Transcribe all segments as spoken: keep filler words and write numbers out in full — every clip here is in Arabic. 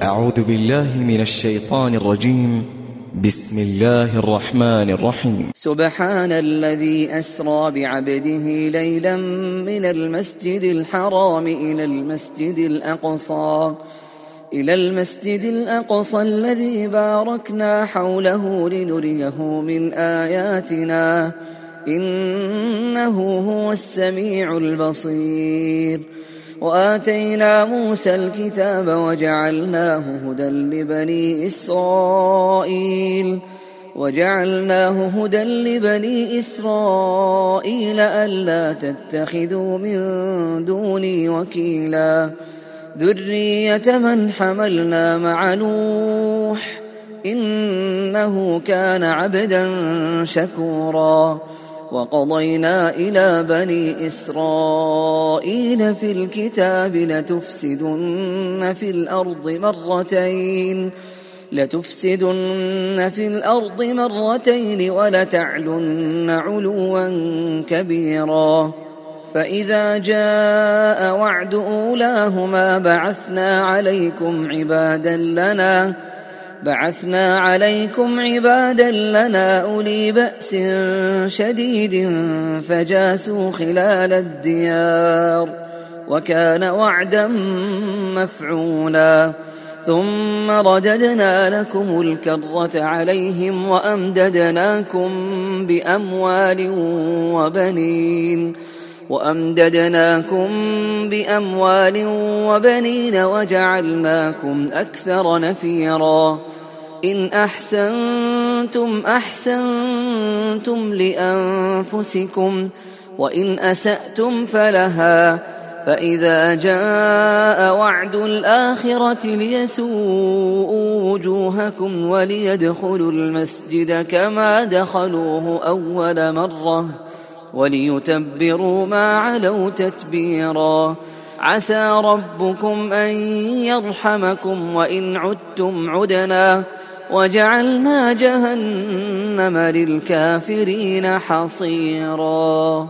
أعوذ بالله من الشيطان الرجيم. بسم الله الرحمن الرحيم. سبحان الذي أسرى بعبده ليلا من المسجد الحرام إلى المسجد الأقصى إلى المسجد الأقصى الذي باركنا حوله لنريه من آياتنا إنه هو السميع البصير. وآتينا موسى الكتاب وجعلناه هدى لبني إسرائيل وجعلناه هدى لبني إسرائيل ألا تتخذوا من دوني وكيلا ذرية من حملنا مع نوح إنه كان عبدا شكورا. وقضينا إلى بني إسرائيل في الكتاب لتفسدن في الأرض مرتين لتفسدن في الأرض مرتين ولتعلن علوا كبيرا. فإذا جاء وعد أولاهما بعثنا عليكم عبادا لنا بعثنا عليكم عبادا لنا أولي بأس شديد فجاسوا خلال الديار وكان وعدا مفعولا. ثم رددنا لكم الكرة عليهم وأمددناكم بأموال وبنين وأمددناكم بأموال وبنين وجعلناكم أكثر نفيرا. إن أحسنتم أحسنتم لأنفسكم وإن أسأتم فلها. فإذا جاء وعد الآخرة ليسوءوا وجوهكم وليدخلوا المسجد كما دخلوه أول مرة وليتبروا ما علوا تتبيرا. عسى ربكم أن يرحمكم وإن عدتم عدنا وجعلنا جهنم للكافرين حصيرا.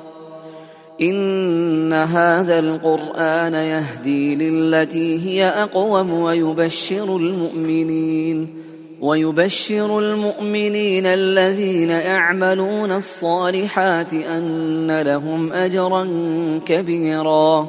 إن هذا القرآن يهدي للتي هي أقوم ويبشر المؤمنين ويبشر المؤمنين الذين يعملون الصالحات أن لهم أجرا كبيرا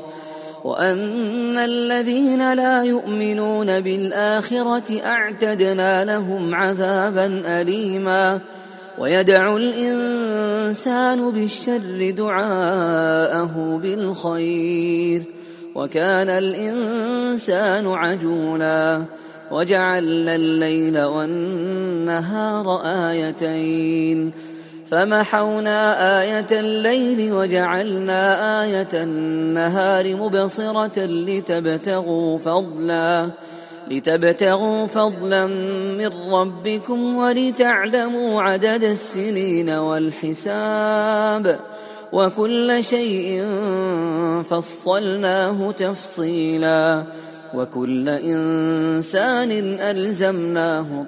وأن الذين لا يؤمنون بالآخرة أعتدنا لهم عذابا أليما. ويدعو الإنسان بالشر دعاءه بالخير وكان الإنسان عجولا. وجعلنا الليل والنهار آيتين فمحونا آية الليل وجعلنا آية النهار مبصرة لتبتغوا فضلا لتبتغوا فضلا من ربكم ولتعلموا عدد السنين والحساب وكل شيء فصلناه تفصيلا. وكل إنسان ألزمناه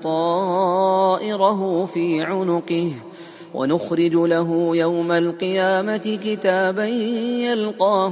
طائره في عنقه ونخرج له يوم القيامة كتابا يلقاه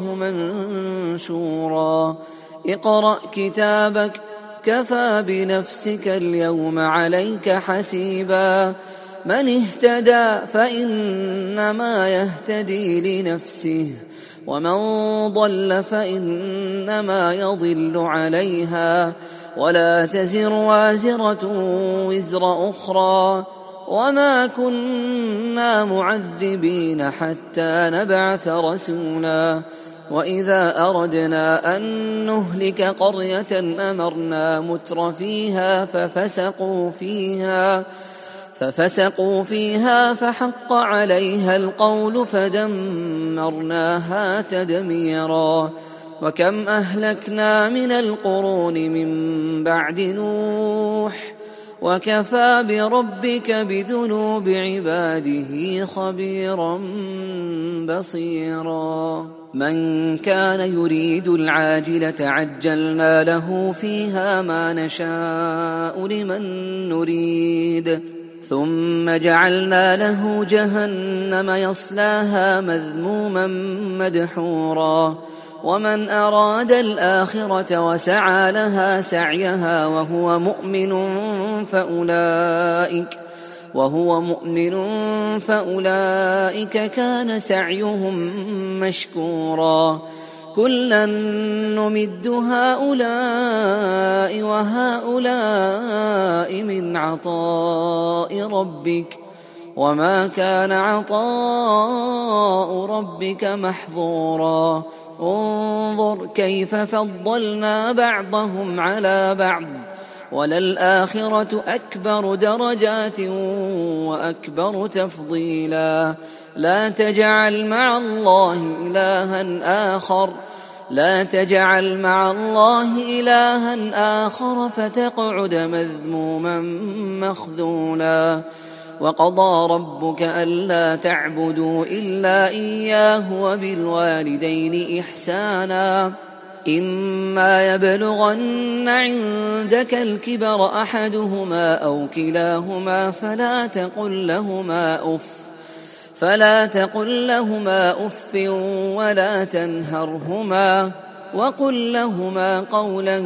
منشورا. اقرأ كتابك كفى بنفسك اليوم عليك حسيبا. من اهتدى فإنما يهتدي لنفسه ومن ضل فإنما يضل عليها ولا تزر وازرة وزر أخرى وما كنا معذبين حتى نبعث رسولا. وإذا أردنا أن نهلك قرية أمرنا متر فيها ففسقوا فيها ففسقوا فيها فحق عليها القول فدمرناها تدميرا. وكم أهلكنا من القرون من بعد نوح وكفى بربك بذنوب عباده خبيرا بصيرا. من كان يريد العاجلة عجلنا له فيها ما نشاء لمن نريد ثم جعلنا له جهنم يصلاها مذموما مدحورا ومن أراد الآخرة وسعى لها سعيها وهو مؤمن فأولئك وهو مؤمن فأولئك كان سعيهم مشكورا كلا نمد هؤلاء وهؤلاء من عطاء ربك وما كان عطاء ربك محظورا انظر كيف فضلنا بعضهم على بعض وللآخرة أكبر درجات وأكبر تفضيلا لا تجعل مع الله إلها آخر لا تجعل مع الله إلها آخر فتقعد مذموما مخذولا وقضى ربك ألا تعبدوا إلا إياه وبالوالدين إحسانا إما يبلغن عندك الكبر أحدهما أو كلاهما فلا تقل لهما أف فلا تقل لهما أف ولا تنهرهما وقل لهما قولا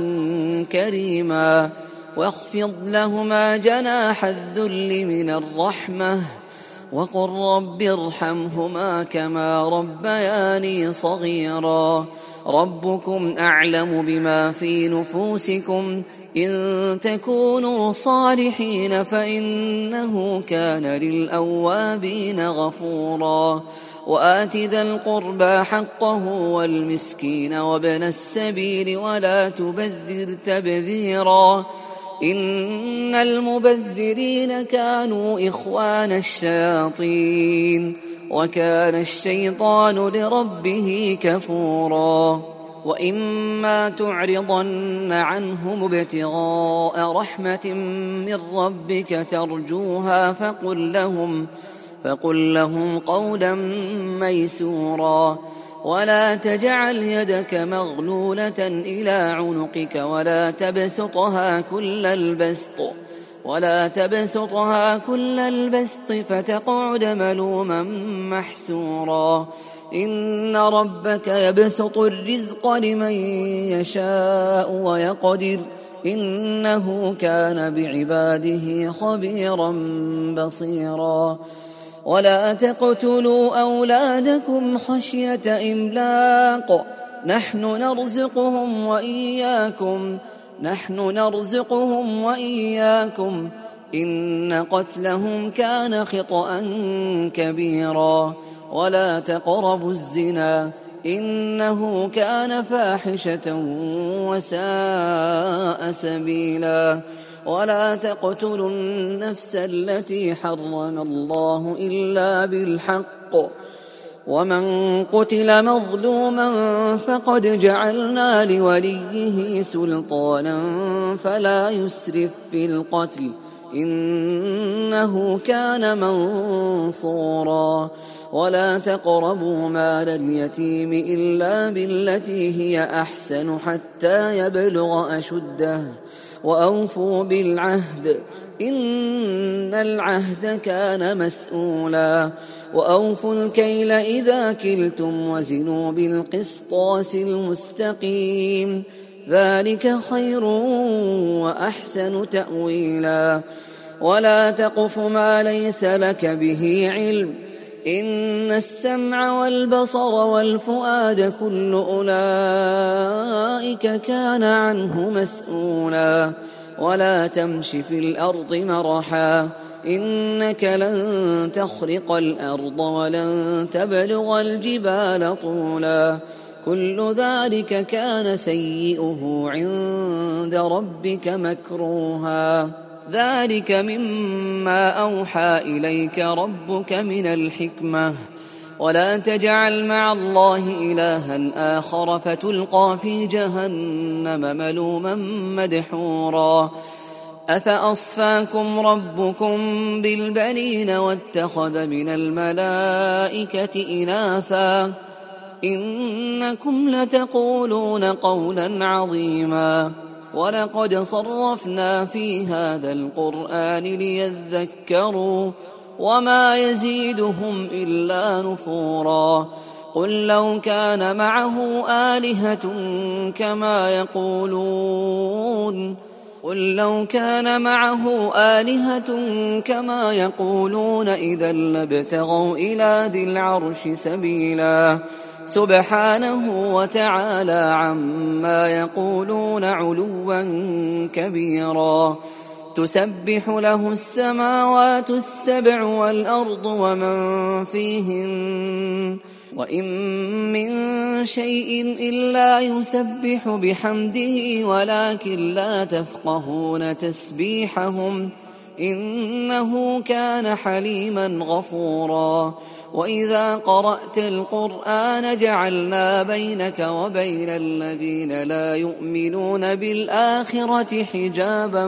كريما واخفض لهما جناح الذل من الرحمة وقل رب ارحمهما كما ربياني صغيرا ربكم أعلم بما في نفوسكم إن تكونوا صالحين فإنه كان للأوابين غفورا وآت ذا القربى حقه والمسكين وابن السبيل ولا تبذر تبذيرا إن المبذرين كانوا إخوان الشياطين وكان الشيطان لربه كفورا وإما تعرضن عنهم ابتغاء رحمة من ربك ترجوها فقل لهم فقل لهم قولا ميسورا ولا تجعل يدك مغلولة إلى عنقك ولا تبسطها كل البسط ولا تبسطها كل البسط فتقعد ملوما محسورا إن ربك يبسط الرزق لمن يشاء ويقدر إنه كان بعباده خبيرا بصيرا ولا تقتلوا أولادكم خشية إملاق نحن نرزقهم وإياكم نحن نرزقهم وإياكم إن قتلهم كان خطأ كبيرا ولا تقربوا الزنا إنه كان فاحشة وساء سبيلا ولا تقتلوا النفس التي حرم الله إلا بالحق ومن قتل مظلوما فقد جعلنا لوليه سلطانا فلا يسرف في القتل إنه كان منصورا ولا تقربوا مال اليتيم إلا بالتي هي أحسن حتى يبلغ أشده وأوفوا بالعهد إن العهد كان مسؤولا وأوفوا الكيل إذا كلتم وزنوا بالقسطاس المستقيم ذلك خير وأحسن تأويلا ولا تقف ما ليس لك به علم إن السمع والبصر والفؤاد كل أولئك كان عنه مسؤولا ولا تمش في الأرض مرحا إنك لن تخرق الأرض ولن تبلغ الجبال طولا كل ذلك كان سيئه عند ربك مكروها ذلك مما أوحى إليك ربك من الحكمة ولا تجعل مع الله إلها آخر فتلقى في جهنم ملوما مدحورا أفأصفاكم ربكم بالبنين واتخذ من الملائكة إناثا إنكم لتقولون قولا عظيما ولقد صرفنا في هذا القرآن ليذكروا وما يزيدهم إلا نفورا قل لو كان معه آلهة كما يقولون قل لو كان معه آلهة كما يقولون إذا لابتغوا إلى ذي العرش سبيلا سبحانه وتعالى عما يقولون علوا كبيرا تسبح له السماوات السبع والأرض ومن فيهن وإن من شيء إلا يسبح بحمده ولكن لا تفقهون تسبيحهم إنه كان حليما غفورا وإذا قرأت القرآن جعلنا بينك وبين الذين لا يؤمنون بالآخرة حجابا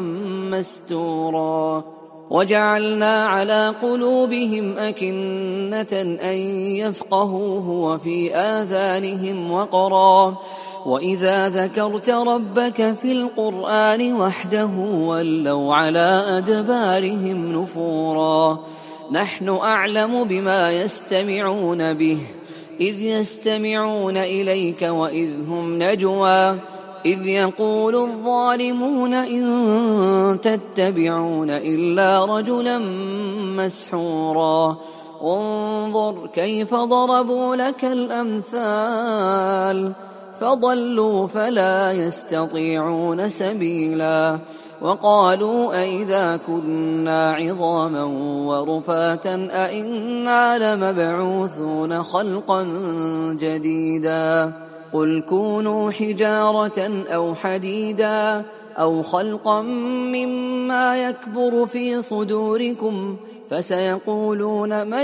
مستورا وجعلنا على قلوبهم أكنة أن يفقهوه وفي آذانهم وقرا وإذا ذكرت ربك في القرآن وحده ولوا على أدبارهم نفورا نحن أعلم بما يستمعون به إذ يستمعون إليك وإذ هم نجوى إذ يقول الظالمون إن تتبعون إلا رجلا مسحورا انظر كيف ضربوا لك الأمثال فضلوا فلا يستطيعون سبيلا وقالوا أئذا كنا عظاما ورفاتا أئنا لمبعوثون خلقا جديدا قل كونوا حجارة أو حديدا أو خلقا مما يكبر في صدوركم فسيقولون من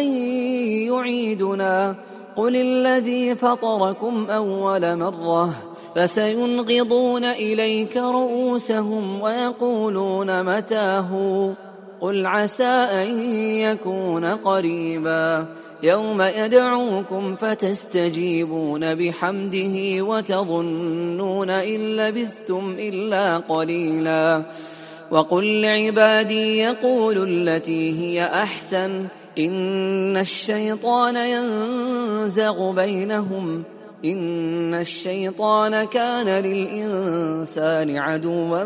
يعيدنا قل الذي فطركم أول مرة فسينغضون إليك رؤوسهم ويقولون متاه قل عسى أن يكون قريبا يوم يدعوكم فتستجيبون بحمده وتظنون إن لبثتم إلا قليلا وقل لعبادي يقولوا التي هي أحسن إن الشيطان ينزغ بينهم إن الشيطان كان للإنسان عدوا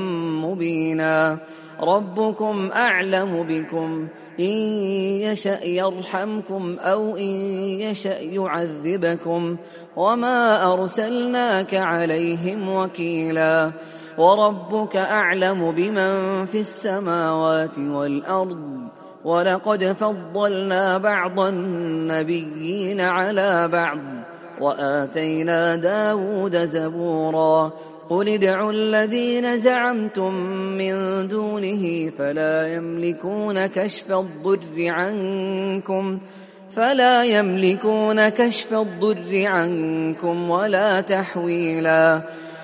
مبينا ربكم أعلم بكم إن يشأ يرحمكم أو إن يشأ يعذبكم وما أرسلناك عليهم وكيلا وربك أعلم بمن في السماوات والأرض ولقد فضلنا بعض النبيين على بعض وآتينا داود زبورا قل ادعوا الذين زعمتم من دونه فلا يملكون كشف الضر عنكم فلا يملكون كشف الضر عنكم ولا تحويلا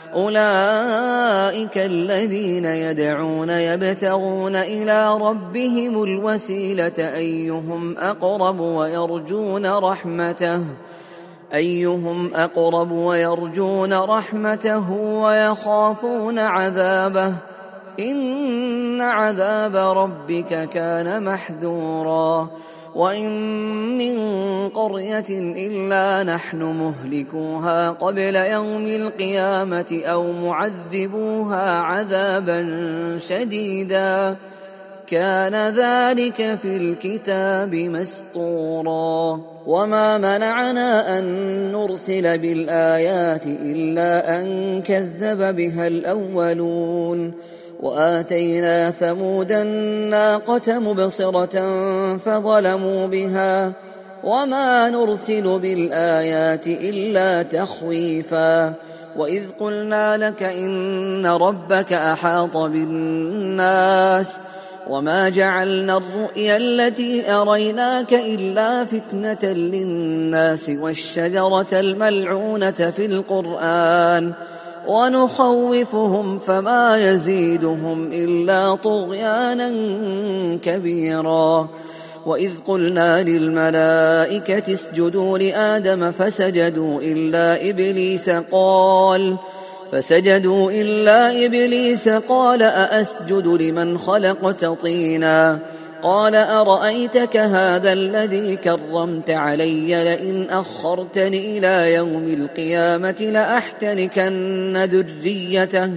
أولئك الذين يدعون يبتغون إلى ربهم الوسيلة أيهم أقرب ويرجون رحمته أيهم أقرب ويرجون رحمته ويخافون عذابه إن عذاب ربك كان محذورا وإن من قرية إلا نحن مهلكوها قبل يوم القيامة أو معذبوها عذابا شديدا كان ذلك في الكتاب مسطورا وما منعنا أن نرسل بالآيات إلا أن كذب بها الأولون وآتينا ثمود الناقة مبصرة فظلموا بها وما نرسل بالآيات إلا تخويفا وإذ قلنا لك إن ربك أحاط بالناس وما جعلنا الرؤيا التي أريناك إلا فتنة للناس والشجرة الملعونة في القرآن ونخوفهم فما يزيدهم إلا طغيانا كبيرا وإذ قلنا للملائكة اسجدوا لآدم فسجدوا إلا إبليس قال فسجدوا إلا إبليس قال أأسجد لمن خلقت طينا قال أرأيتك هذا الذي كرمت علي لئن أخرتني إلى يوم القيامة لأحتنكن ذريته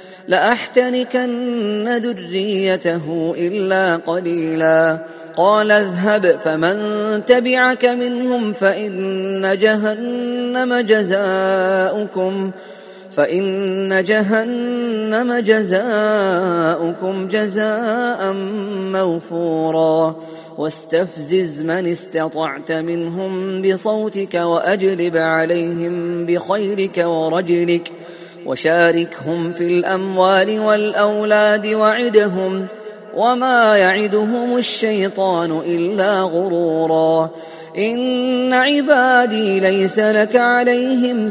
لأحتنكن ذريته إلا قليلا قال اذهب فمن تبعك منهم فإن جهنم جزاؤكم فإن جهنم جزاؤكم جزاء موفورا واستفزز من استطعت منهم بصوتك وأجلب عليهم بخيلك ورجلك وشاركهم في الأموال والأولاد وعدهم وما يعدهم الشيطان إلا غرورا إن عبادي ليس لك عليهم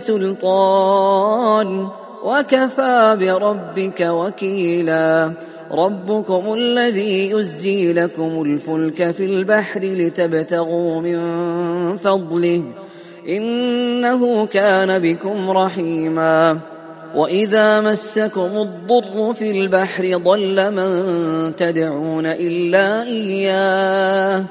سلطان وكفى بربك وكيلا ربكم الذي يزجي لكم الفلك في البحر لتبتغوا من فضله إنه كان بكم رحيما وإذا مسكم الضر في البحر ضل من تدعون إلا إياه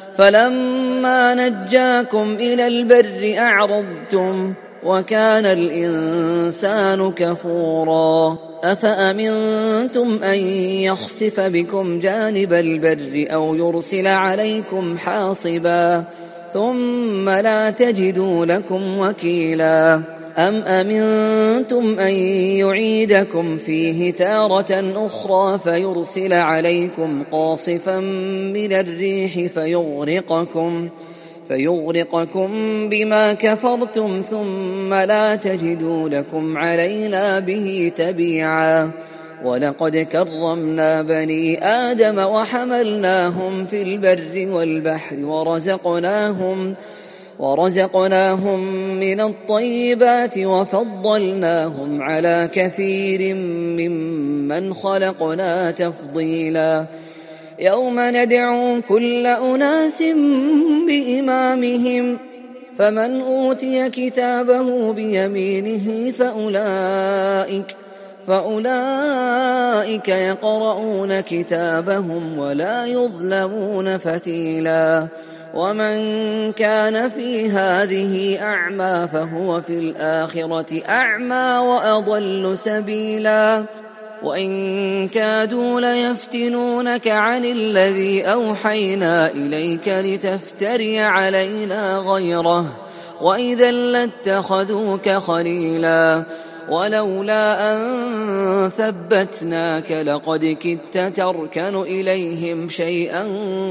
فلما نجاكم إلى البر أعرضتم وكان الإنسان كفورا أفأمنتم أن يخسف بكم جانب البر أو يرسل عليكم حاصبا ثم لا تجدوا لكم وكيلا أم أمنتم أن يعيدكم فيه تارة أخرى فيرسل عليكم قاصفا من الريح فيغرقكم فيغرقكم بما كفرتم ثم لا تجدوا لكم علينا به تبيعا ولقد كرمنا بني آدم وحملناهم في البر والبحر ورزقناهم ورزقناهم من الطيبات وفضلناهم على كثير ممن خلقنا تفضيلا يوم ندعو كل أناس بإمامهم فمن أوتي كتابه بيمينه فأولئك فأولئك يقرؤون كتابهم ولا يظلمون فتيلا ومن كان في هذه أعمى فهو في الآخرة أعمى وأضل سبيلا وإن كادوا ليفتنونك عن الذي أوحينا إليك لتفتري علينا غيره وإذا لاتخذوك خليلا ولولا أن ثبتناك لقد كدت تركن إليهم شيئا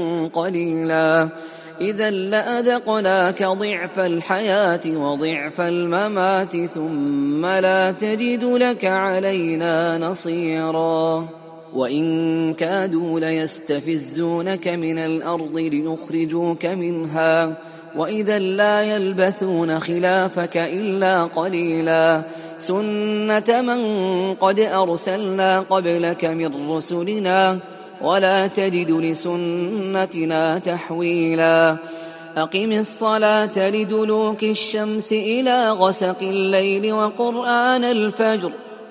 قليلا إذا لأذقناك ضعف الحياة وضعف الممات ثم لا تجد لك علينا نصيرا وإن كادوا ليستفزونك من الأرض ليخرجوك منها وإذا لا يلبثون خلافك إلا قليلا سنة من قد أرسلنا قبلك من رسلنا ولا تجد لسنتنا تحويلا أقم الصلاة لدلوك الشمس إلى غسق الليل وقرآن الفجر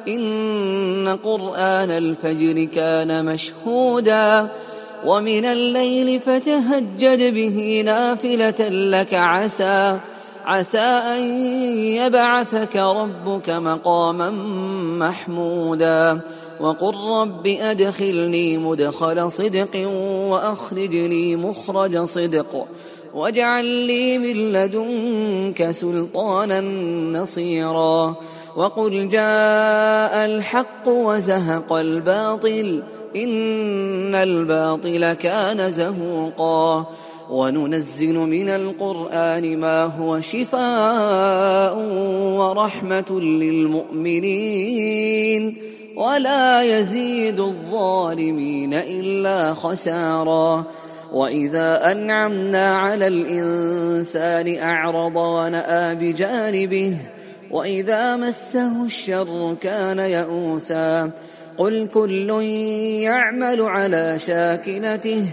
إن قرآن الفجر كان مشهودا ومن الليل فتهجد به نافلة لك عسى عسى أن يبعثك ربك مقاما محمودا وقل رب أدخلني مدخل صدق وأخرجني مخرج صدق واجعل لي من لدنك سلطانا نصيرا وقل جاء الحق وزهق الباطل إن الباطل كان زهوقا وننزل من القرآن ما هو شفاء ورحمة للمؤمنين ولا يزيد الظالمين إلا خسارا وإذا أنعمنا على الإنسان أعرض ونأى بجانبه وإذا مسه الشر كان يئوسا قل كل يعمل على شاكلته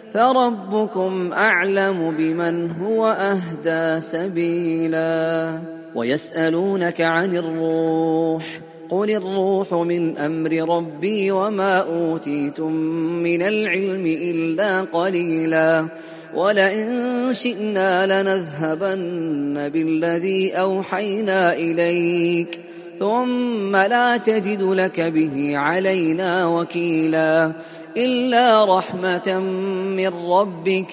فربكم أعلم بمن هو أهدى سبيلا ويسألونك عن الروح قل الروح من أمر ربي وما أوتيتم من العلم إلا قليلا ولئن شئنا لنذهبن بالذي أوحينا إليك ثم لا تجد لك به علينا وكيلا إلا رحمة من ربك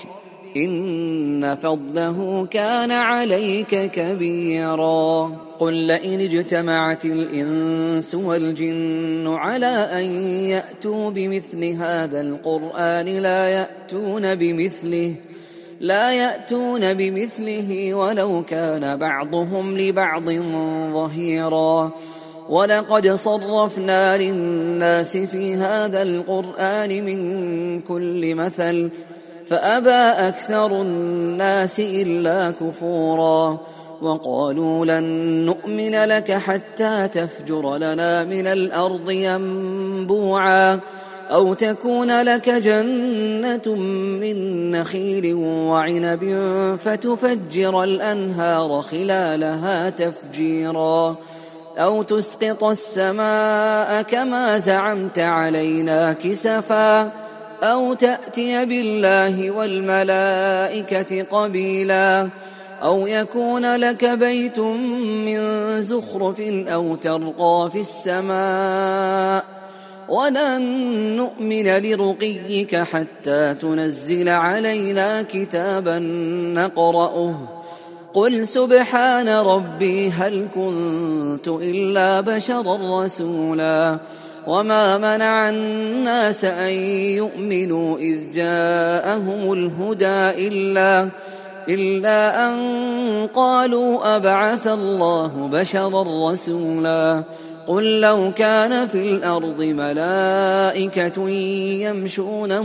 إن فضله كان عليك كبيرا قل لئن اجتمعت الإنس والجن على أن يأتوا بمثل هذا القرآن لا يأتون بمثله لا يأتون بمثله ولو كان بعضهم لبعض ظهيرا ولقد صرفنا للناس في هذا القرآن من كل مثل فأبى أكثر الناس إلا كفورا وقالوا لن نؤمن لك حتى تفجر لنا من الأرض ينبوعا أو تكون لك جنة من نخيل وعنب فتفجر الأنهار خلالها تفجيرا أو تسقط السماء كما زعمت علينا كسفا أو تأتي بالله والملائكة قبيلا أو يكون لك بيت من زخرف أو ترقى في السماء ولن نؤمن لرقيك حتى تنزل علينا كتابا نقرأه قل سبحان ربي هل كنت إلا بشرا رسولا وما منع الناس أن يؤمنوا إذ جاءهم الهدى إلا إلا أن قالوا أبعث الله بشرا رسولا قل لو كان في الأرض ملائكة يمشون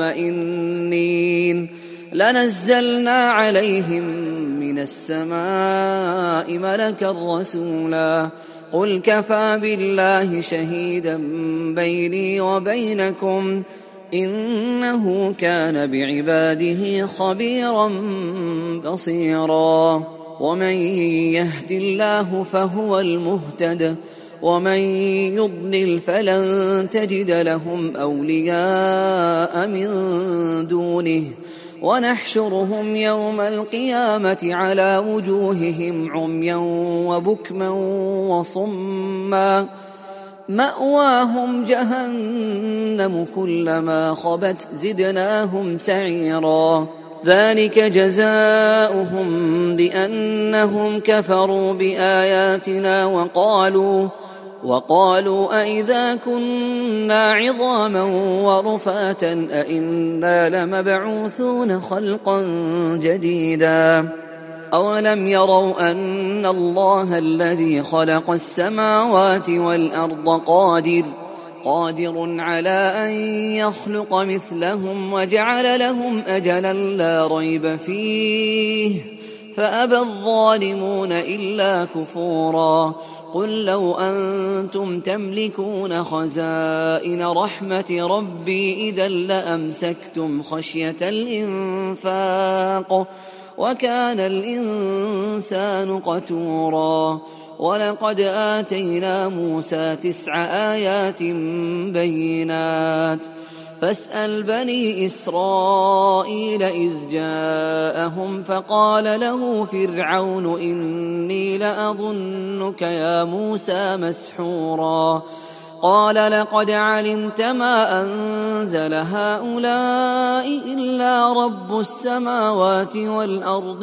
مطمئنين لنزلنا عليهم من السماء ملكا رسولا قل كفى بالله شهيدا بيني وبينكم إنه كان بعباده خبيرا بصيرا ومن يهد الله فهو المهتد ومن يضلل فلن تجد لهم أولياء من دونه ونحشرهم يوم القيامة على وجوههم عميا وبكما وصما مأواهم جهنم كلما خبت زدناهم سعيرا ذلك جزاؤهم بأنهم كفروا بآياتنا وقالوا وقالوا أئذا كنا عظاما ورفاتا أئنا لمبعوثون خلقا جديدا أولم يروا أن الله الذي خلق السماوات والأرض قادر قادر على أن يخلق مثلهم وجعل لهم أجلا لا ريب فيه فأبى الظالمون إلا كفورا قل لو أنتم تملكون خزائن رحمة ربي إذا لأمسكتم خشية الإنفاق وكان الإنسان قتورا ولقد آتينا موسى تسع آيات بينات فاسأل بني إسرائيل إذ جاءهم فقال له فرعون إني لأظنك يا موسى مسحورا قال لقد علمت ما أنزل هؤلاء إلا رب السماوات والأرض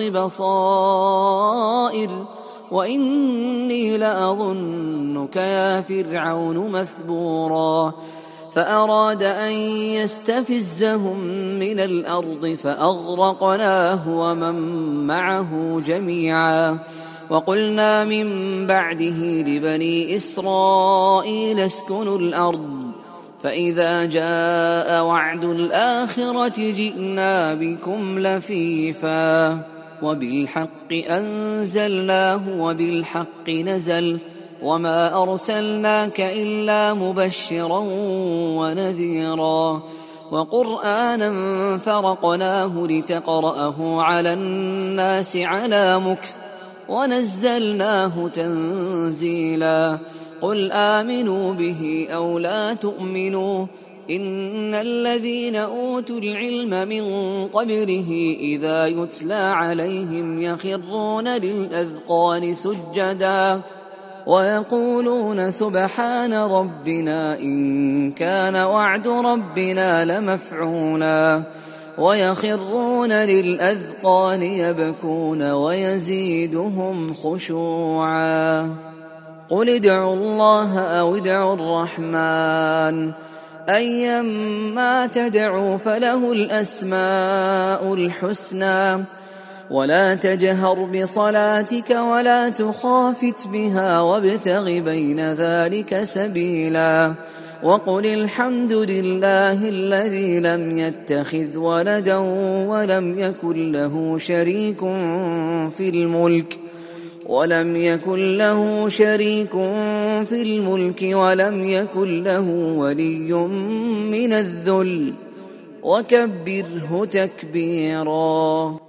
بصائر وإني لأظنك يا فرعون مثبورا فأراد أن يستفزهم من الأرض فأغرقناه ومن معه جميعا وقلنا من بعده لبني إسرائيل اسكنوا الأرض فإذا جاء وعد الآخرة جئنا بكم لفيفا وبالحق أنزلناه وبالحق نزل وما أرسلناك إلا مبشرا ونذيرا وقرآنا فرقناه لتقرأه على الناس على مكث ونزلناه تنزيلا قل آمنوا به أو لا تؤمنوا إن الذين أوتوا العلم من قبله إذا يتلى عليهم يخرون للأذقان سجدا ويقولون سبحان ربنا إن كان وعد ربنا لمفعولا ويخرون للأذقان يبكون ويزيدهم خشوعا قل ادعوا الله أو ادعوا الرحمن أيما تدعوا فله الأسماء الحسنى ولا تجهر بصلاتك ولا تخافت بها وابتغ بين ذلك سبيلا وقل الحمد لله الذي لم يتخذ ولدا ولم يكن له شريك في الملك ولم يكن له شريك في الملك ولم يكن له ولي من الذل وكبره تكبيرا.